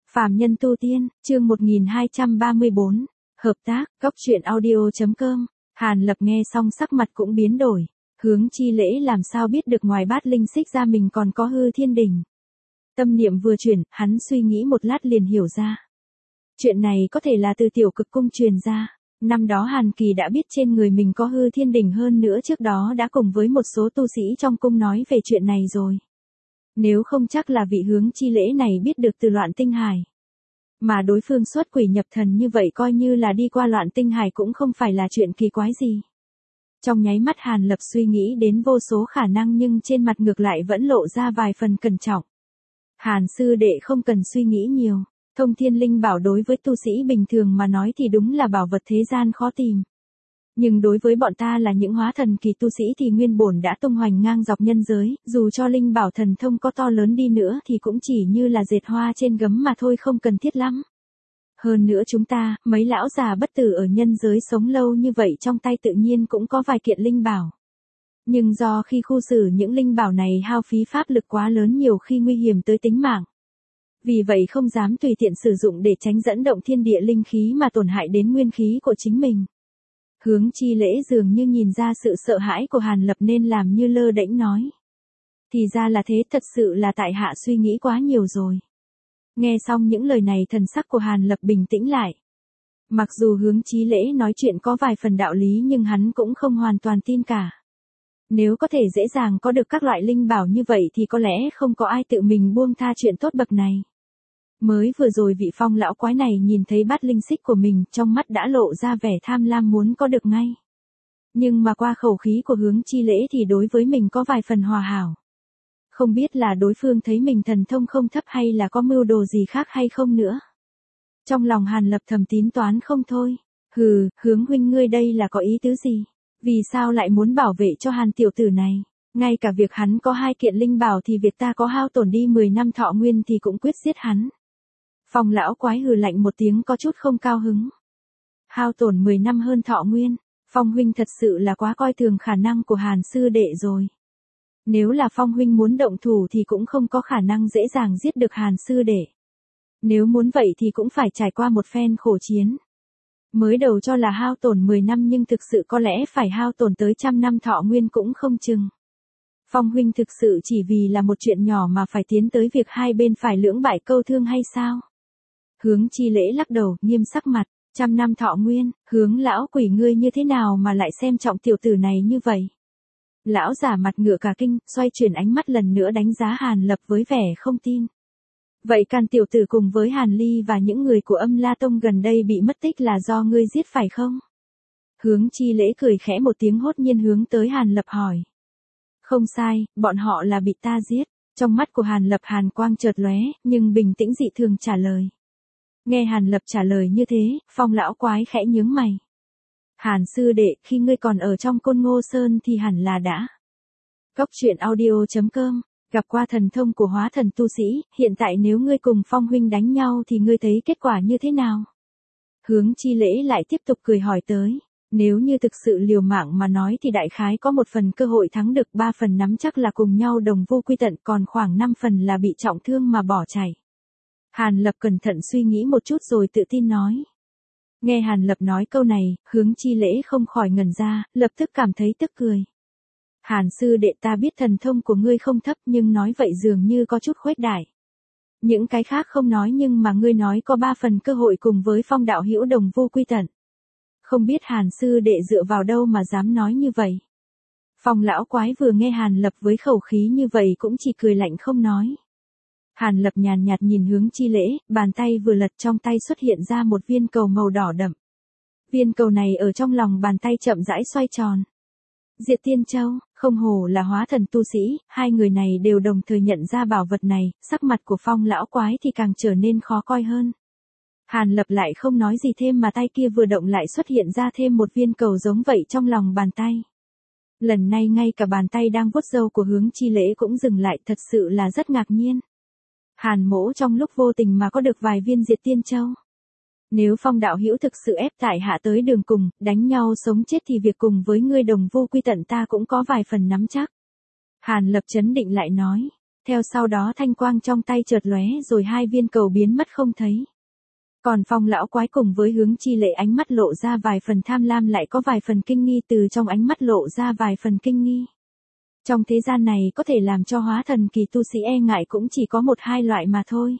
Phàm nhân tu tiên, chương 1234, hợp tác, cóc truyện audio.com. Hàn Lập nghe xong sắc mặt cũng biến đổi, Hướng Chi Lễ làm sao biết được ngoài Bát Linh Xích ra mình còn có Hư Thiên Đỉnh. Tâm niệm vừa chuyển, hắn suy nghĩ một lát liền hiểu ra. Chuyện này có thể là từ Tiểu Cực Cung truyền ra. Năm đó Hàn Kỳ đã biết trên người mình có Hư Thiên Đỉnh, hơn nữa trước đó đã cùng với một số tu sĩ trong cung nói về chuyện này rồi. Nếu không chắc là vị Hướng Chi Lễ này biết được từ Loạn Tinh Hải. Mà đối phương xuất quỷ nhập thần như vậy coi như là đi qua Loạn Tinh Hải cũng không phải là chuyện kỳ quái gì. Trong nháy mắt Hàn Lập suy nghĩ đến vô số khả năng nhưng trên mặt ngược lại vẫn lộ ra vài phần cẩn trọng. Hàn sư đệ không cần suy nghĩ nhiều, Thông Thiên Linh Bảo đối với tu sĩ bình thường mà nói thì đúng là bảo vật thế gian khó tìm. Nhưng đối với bọn ta là những hóa thần kỳ tu sĩ thì nguyên bổn đã tung hoành ngang dọc nhân giới, dù cho linh bảo thần thông có to lớn đi nữa thì cũng chỉ như là dệt hoa trên gấm mà thôi, không cần thiết lắm. Hơn nữa chúng ta, mấy lão già bất tử ở nhân giới sống lâu như vậy trong tay tự nhiên cũng có vài kiện linh bảo. Nhưng do khi khu xử những linh bảo này hao phí pháp lực quá lớn, nhiều khi nguy hiểm tới tính mạng. Vì vậy không dám tùy tiện sử dụng để tránh dẫn động thiên địa linh khí mà tổn hại đến nguyên khí của chính mình. Hướng Chi Lễ dường như nhìn ra sự sợ hãi của Hàn Lập nên làm như lơ đễnh nói. Thì ra là thế, thật sự là tại hạ suy nghĩ quá nhiều rồi. Nghe xong những lời này thần sắc của Hàn Lập bình tĩnh lại. Mặc dù Hướng Chi Lễ nói chuyện có vài phần đạo lý nhưng hắn cũng không hoàn toàn tin cả. Nếu có thể dễ dàng có được các loại linh bảo như vậy thì có lẽ không có ai tự mình buông tha chuyện tốt bậc này. Mới vừa rồi vị Phong lão quái này nhìn thấy Bát Linh Xích của mình, trong mắt đã lộ ra vẻ tham lam muốn có được ngay. Nhưng mà qua khẩu khí của Hướng Chi Lễ thì đối với mình có vài phần hòa hảo. Không biết là đối phương thấy mình thần thông không thấp hay là có mưu đồ gì khác hay không nữa. Trong lòng Hàn Lập thầm tín toán không thôi. Hừ, Hướng huynh ngươi đây là có ý tứ gì? Vì sao lại muốn bảo vệ cho Hàn tiểu tử này? Ngay cả việc hắn có 2 kiện linh bảo thì việc ta có hao tổn đi 10 năm thọ nguyên thì cũng quyết giết hắn. Phong lão quái hừ lạnh một tiếng có chút không cao hứng. Hao tổn 10 năm hơn thọ nguyên, Phong huynh thật sự là quá coi thường khả năng của Hàn sư đệ rồi. Nếu là Phong huynh muốn động thủ thì cũng không có khả năng dễ dàng giết được Hàn sư đệ. Nếu muốn vậy thì cũng phải trải qua một phen khổ chiến. Mới đầu cho là hao tổn 10 năm nhưng thực sự có lẽ phải hao tổn tới 100 năm thọ nguyên cũng không chừng. Phong huynh thực sự chỉ vì là một chuyện nhỏ mà phải tiến tới việc hai bên phải lưỡng bại câu thương hay sao? Hướng Chi Lễ lắc đầu, nghiêm sắc mặt, 100 năm thọ nguyên, Hướng lão quỷ ngươi như thế nào mà lại xem trọng tiểu tử này như vậy? Lão giả mặt ngựa cả kinh, xoay chuyển ánh mắt lần nữa đánh giá Hàn Lập với vẻ không tin. Vậy Càn tiểu tử cùng với Hàn Ly và những người của Âm La Tông gần đây bị mất tích là do ngươi giết phải không? Hướng Chi Lễ cười khẽ một tiếng, hốt nhiên hướng tới Hàn Lập hỏi. Không sai, bọn họ là bị ta giết. Trong mắt của Hàn Lập hàn quang chợt lóe, nhưng bình tĩnh dị thường trả lời. Nghe Hàn Lập trả lời như thế, Phong lão quái khẽ nhướng mày. Hàn sư đệ, khi ngươi còn ở trong Côn Ngô Sơn thì hẳn là đã. Cóc truyện audio.com, gặp qua thần thông của hóa thần tu sĩ, hiện tại nếu ngươi cùng Phong huynh đánh nhau thì ngươi thấy kết quả như thế nào? Hướng Chi Lễ lại tiếp tục cười hỏi tới. Nếu như thực sự liều mạng mà nói thì đại khái có 1 phần cơ hội thắng được, 3 phần nắm chắc là cùng nhau đồng vô quy tận, còn khoảng 5 phần là bị trọng thương mà bỏ chạy. Hàn Lập cẩn thận suy nghĩ một chút rồi tự tin nói. Nghe Hàn Lập nói câu này, Hướng Chi Lễ không khỏi ngẩn ra, lập tức cảm thấy tức cười. Hàn sư đệ, ta biết thần thông của ngươi không thấp nhưng nói vậy dường như có chút khuếch đại. Những cái khác không nói nhưng mà ngươi nói có 3 phần cơ hội cùng với Phong đạo hữu đồng vô quy tận. Không biết Hàn sư đệ dựa vào đâu mà dám nói như vậy. Phong lão quái vừa nghe Hàn Lập với khẩu khí như vậy cũng chỉ cười lạnh không nói. Hàn Lập nhàn nhạt nhìn Hướng Chi Lễ, bàn tay vừa lật trong tay xuất hiện ra một viên cầu màu đỏ đậm. Viên cầu này ở trong lòng bàn tay chậm rãi xoay tròn. Diệt Tiên Châu, không hổ là hóa thần tu sĩ, hai người này đều đồng thời nhận ra bảo vật này, sắc mặt của Phong lão quái thì càng trở nên khó coi hơn. Hàn Lập lại không nói gì thêm mà tay kia vừa động lại xuất hiện ra thêm một viên cầu giống vậy trong lòng bàn tay. Lần này ngay cả bàn tay đang vuốt râu của Hướng Chi Lễ cũng dừng lại, thật sự là rất ngạc nhiên. Hàn mỗ trong lúc vô tình mà có được vài viên Diệt Tiên Châu. Nếu Phong đạo hữu thực sự ép tại hạ tới đường cùng, đánh nhau sống chết thì việc cùng với ngươi đồng vô quy tận ta cũng có vài phần nắm chắc. Hàn Lập trấn định lại nói. Theo sau đó thanh quang trong tay chợt lóe rồi hai viên cầu biến mất không thấy. Còn Phong lão quái cùng với Hướng Chi Lễ ánh mắt lộ ra vài phần tham lam lại có vài phần kinh nghi, từ trong ánh mắt lộ ra vài phần kinh nghi. Trong thế gian này có thể làm cho hóa thần kỳ tu sĩ e ngại cũng chỉ có một hai loại mà thôi.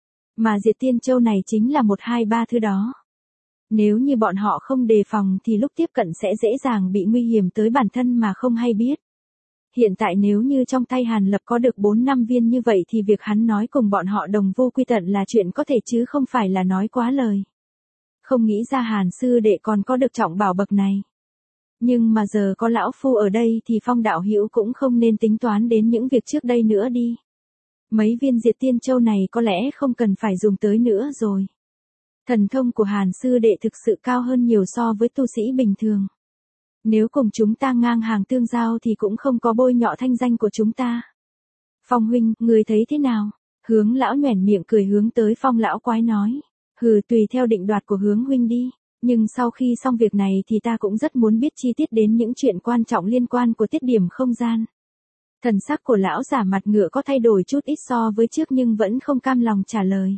Mà Diệt Tiên Châu này chính là một hai ba thứ đó. Nếu như bọn họ không đề phòng thì lúc tiếp cận sẽ dễ dàng bị nguy hiểm tới bản thân mà không hay biết. Hiện tại nếu như trong tay Hàn Lập có được 4-5 viên như vậy thì việc hắn nói cùng bọn họ đồng vô quy tận là chuyện có thể chứ không phải là nói quá lời. Không nghĩ ra Hàn sư đệ còn có được trọng bảo bậc này. Nhưng mà giờ có lão phu ở đây thì Phong đạo hữu cũng không nên tính toán đến những việc trước đây nữa đi. Mấy viên Diệt Tiên Châu này có lẽ không cần phải dùng tới nữa rồi. Thần thông của Hàn sư đệ thực sự cao hơn nhiều so với tu sĩ bình thường. Nếu cùng chúng ta ngang hàng tương giao thì cũng không có bôi nhọ thanh danh của chúng ta. Phong huynh, người thấy thế nào? Hướng lão nhoẻn miệng cười hướng tới Phong lão quái nói. Hừ, tùy theo định đoạt của Hướng huynh đi. Nhưng sau khi xong việc này thì ta cũng rất muốn biết chi tiết đến những chuyện quan trọng liên quan của tiết điểm không gian. Thần sắc của lão giả mặt ngựa có thay đổi chút ít so với trước nhưng vẫn không cam lòng trả lời.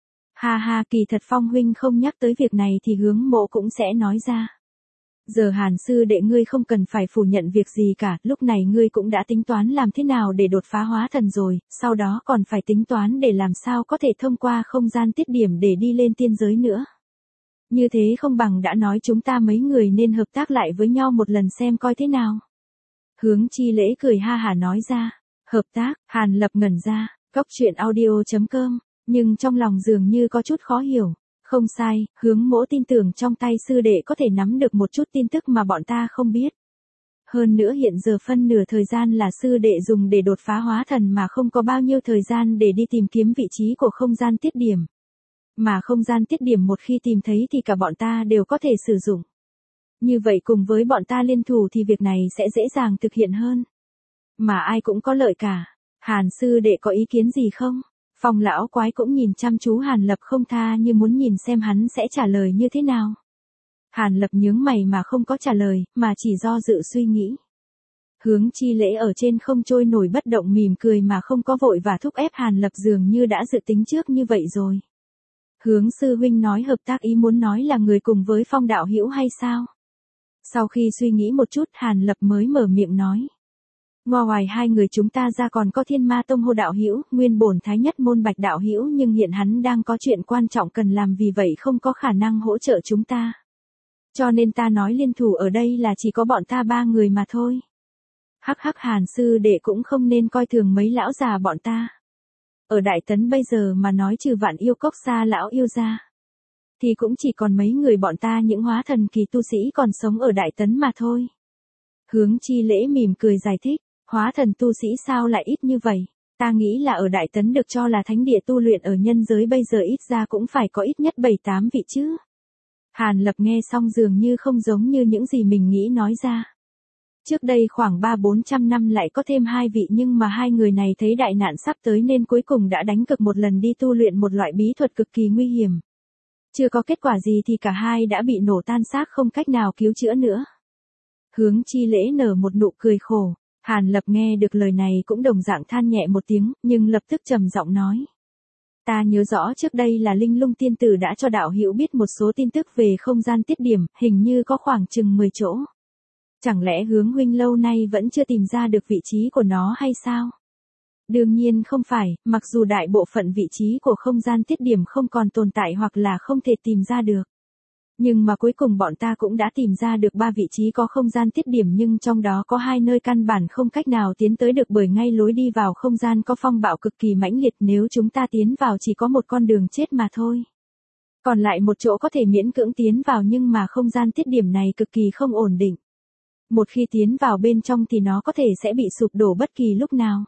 Ha ha, kỳ thật Phong huynh không nhắc tới việc này thì Hướng mộ cũng sẽ nói ra. Giờ Hàn sư đệ ngươi không cần phải phủ nhận việc gì cả, lúc này ngươi cũng đã tính toán làm thế nào để đột phá hóa thần rồi, sau đó còn phải tính toán để làm sao có thể thông qua không gian tiết điểm để đi lên tiên giới nữa. Như thế không bằng đã nói chúng ta mấy người nên hợp tác lại với nhau một lần xem coi thế nào. Hướng Chi Lễ cười ha hả nói ra. Hợp tác, Hàn Lập ngẩn ra, cóc truyện audio.com, nhưng trong lòng dường như có chút khó hiểu. Không sai, Hướng mỗ tin tưởng trong tay sư đệ có thể nắm được một chút tin tức mà bọn ta không biết. Hơn nữa hiện giờ phân nửa thời gian là sư đệ dùng để đột phá hóa thần mà không có bao nhiêu thời gian để đi tìm kiếm vị trí của không gian tiết điểm. Mà không gian tiết điểm một khi tìm thấy thì cả bọn ta đều có thể sử dụng. Như vậy cùng với bọn ta liên thủ thì việc này sẽ dễ dàng thực hiện hơn. Mà ai cũng có lợi cả. Hàn sư đệ có ý kiến gì không? Phong lão quái cũng nhìn chăm chú Hàn Lập không tha như muốn nhìn xem hắn sẽ trả lời như thế nào. Hàn Lập nhướng mày mà không có trả lời, mà chỉ do dự suy nghĩ. Hướng Chi Lễ ở trên không trôi nổi bất động mỉm cười mà không có vội và thúc ép Hàn Lập dường như đã dự tính trước như vậy rồi. Hướng sư huynh nói hợp tác ý muốn nói là người cùng với Phong đạo hữu hay sao? Sau khi suy nghĩ một chút Hàn Lập mới mở miệng nói. Ngoài hai người chúng ta ra còn có Thiên Ma Tông Hồ đạo hữu, nguyên bổn thái nhất môn Bạch đạo hữu, nhưng hiện hắn đang có chuyện quan trọng cần làm vì vậy không có khả năng hỗ trợ chúng ta. Cho nên ta nói liên thủ ở đây là chỉ có bọn ta ba người mà thôi. Hắc hắc, Hàn sư đệ cũng không nên coi thường mấy lão già bọn ta. Ở Đại Tấn bây giờ mà nói trừ Vạn Yêu Cốc xa lão yêu ra, thì cũng chỉ còn mấy người bọn ta những hóa thần kỳ tu sĩ còn sống ở Đại Tấn mà thôi. Hướng Chi Lễ mỉm cười giải thích. Hóa thần tu sĩ sao lại ít như vậy? Ta nghĩ là ở Đại Tấn được cho là thánh địa tu luyện ở nhân giới bây giờ ít ra cũng phải có ít nhất 7-8 vị chứ. Hàn Lập nghe xong dường như không giống như những gì mình nghĩ nói ra. Trước đây khoảng 300-400 năm lại có thêm 2 vị nhưng mà hai người này thấy đại nạn sắp tới nên cuối cùng đã đánh cược một lần đi tu luyện một loại bí thuật cực kỳ nguy hiểm. Chưa có kết quả gì thì cả hai đã bị nổ tan xác không cách nào cứu chữa nữa. Hướng Chi Lễ nở một nụ cười khổ. Hàn Lập nghe được lời này cũng đồng dạng than nhẹ một tiếng, nhưng lập tức trầm giọng nói. Ta nhớ rõ trước đây là Linh Lung tiên tử đã cho đạo hữu biết một số tin tức về không gian tiết điểm, hình như có khoảng chừng 10 chỗ. Chẳng lẽ Hướng huynh lâu nay vẫn chưa tìm ra được vị trí của nó hay sao? Đương nhiên không phải, mặc dù đại bộ phận vị trí của không gian tiết điểm không còn tồn tại hoặc là không thể tìm ra được. Nhưng mà cuối cùng bọn ta cũng đã tìm ra được 3 vị trí có không gian tiết điểm nhưng trong đó có 2 nơi căn bản không cách nào tiến tới được bởi ngay lối đi vào không gian có phong bạo cực kỳ mãnh liệt, nếu chúng ta tiến vào chỉ có một con đường chết mà thôi. Còn lại một chỗ có thể miễn cưỡng tiến vào nhưng mà không gian tiết điểm này cực kỳ không ổn định. Một khi tiến vào bên trong thì nó có thể sẽ bị sụp đổ bất kỳ lúc nào.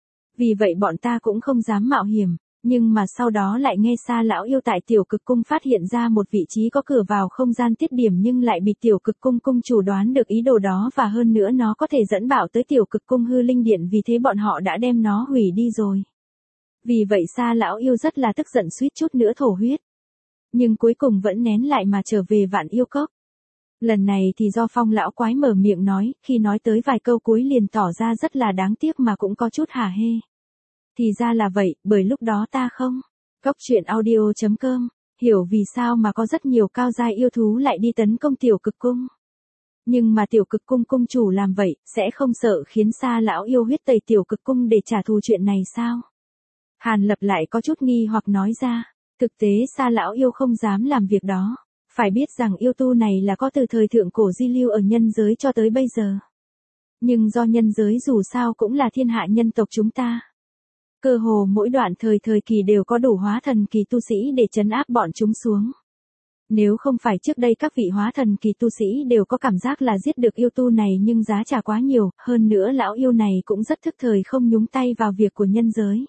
Vì vậy bọn ta cũng không dám mạo hiểm. Nhưng mà sau đó lại nghe Sa lão yêu tại Tiểu Cực Cung phát hiện ra một vị trí có cửa vào không gian tiết điểm nhưng lại bị Tiểu Cực Cung cung chủ đoán được ý đồ đó và hơn nữa nó có thể dẫn bảo tới Tiểu Cực Cung hư linh điện, vì thế bọn họ đã đem nó hủy đi rồi. Vì vậy Sa lão yêu rất là tức giận suýt chút nữa thổ huyết. Nhưng cuối cùng vẫn nén lại mà trở về Vạn Yêu Cốc. Lần này thì do Phong lão quái mở miệng nói, khi nói tới vài câu cuối liền tỏ ra rất là đáng tiếc mà cũng có chút hả hê. Thì ra là vậy, bởi lúc đó ta không. Cốc truyện audio.com, hiểu vì sao mà có rất nhiều cao giai yêu thú lại đi tấn công tiểu cực cung. Nhưng mà tiểu cực cung cung chủ làm vậy, sẽ không sợ khiến Sa lão yêu huyết tẩy tiểu cực cung để trả thù chuyện này sao? Hàn Lập lại có chút nghi hoặc nói ra, thực tế Sa lão yêu không dám làm việc đó. Phải biết rằng yêu tu này là có từ thời thượng cổ di lưu ở nhân giới cho tới bây giờ. Nhưng do nhân giới dù sao cũng là thiên hạ nhân tộc chúng ta. Cơ hồ mỗi đoạn thời kỳ đều có đủ hóa thần kỳ tu sĩ để trấn áp bọn chúng xuống. Nếu không phải trước đây các vị hóa thần kỳ tu sĩ đều có cảm giác là giết được yêu tu này nhưng giá trả quá nhiều, hơn nữa lão yêu này cũng rất thức thời không nhúng tay vào việc của nhân giới.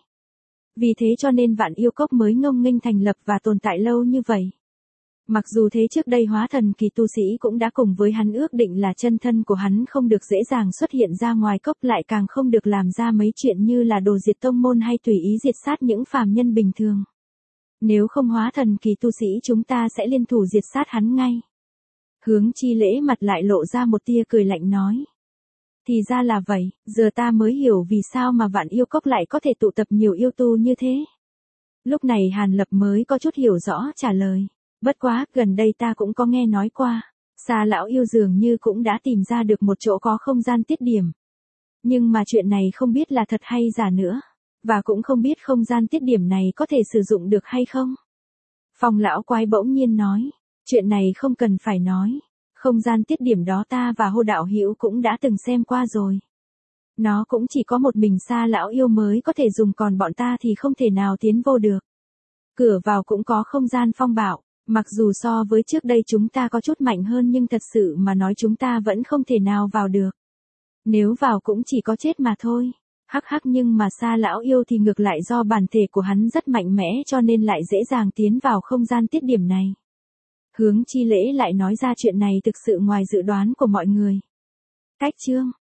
Vì thế cho nên Vạn Yêu Cốc mới ngông nghênh thành lập và tồn tại lâu như vậy. Mặc dù thế trước đây hóa thần kỳ tu sĩ cũng đã cùng với hắn ước định là chân thân của hắn không được dễ dàng xuất hiện ra ngoài cốc, lại càng không được làm ra mấy chuyện như là đồ diệt tông môn hay tùy ý diệt sát những phàm nhân bình thường. Nếu không hóa thần kỳ tu sĩ chúng ta sẽ liên thủ diệt sát hắn ngay. Hướng Chi Lễ mặt lại lộ ra một tia cười lạnh nói. Thì ra là vậy, giờ ta mới hiểu vì sao mà Vạn Yêu Cốc lại có thể tụ tập nhiều yêu tu như thế. Lúc này Hàn Lập mới có chút hiểu rõ trả lời. Bất quá, gần đây ta cũng có nghe nói qua. Sa lão yêu dường như cũng đã tìm ra được một chỗ có không gian tiết điểm. Nhưng mà chuyện này không biết là thật hay giả nữa. Và cũng không biết không gian tiết điểm này có thể sử dụng được hay không. Phong lão quái bỗng nhiên nói. Chuyện này không cần phải nói. Không gian tiết điểm đó ta và Hô đạo hữu cũng đã từng xem qua rồi. Nó cũng chỉ có một mình Sa lão yêu mới có thể dùng, còn bọn ta thì không thể nào tiến vô được. Cửa vào cũng có không gian phong bạo. Mặc dù so với trước đây chúng ta có chút mạnh hơn nhưng thật sự mà nói chúng ta vẫn không thể nào vào được. Nếu vào cũng chỉ có chết mà thôi. Hắc hắc, nhưng mà Sa lão yêu thì ngược lại do bản thể của hắn rất mạnh mẽ cho nên lại dễ dàng tiến vào không gian tiết điểm này. Hướng Chi Lễ lại nói ra chuyện này thực sự ngoài dự đoán của mọi người. Cách chương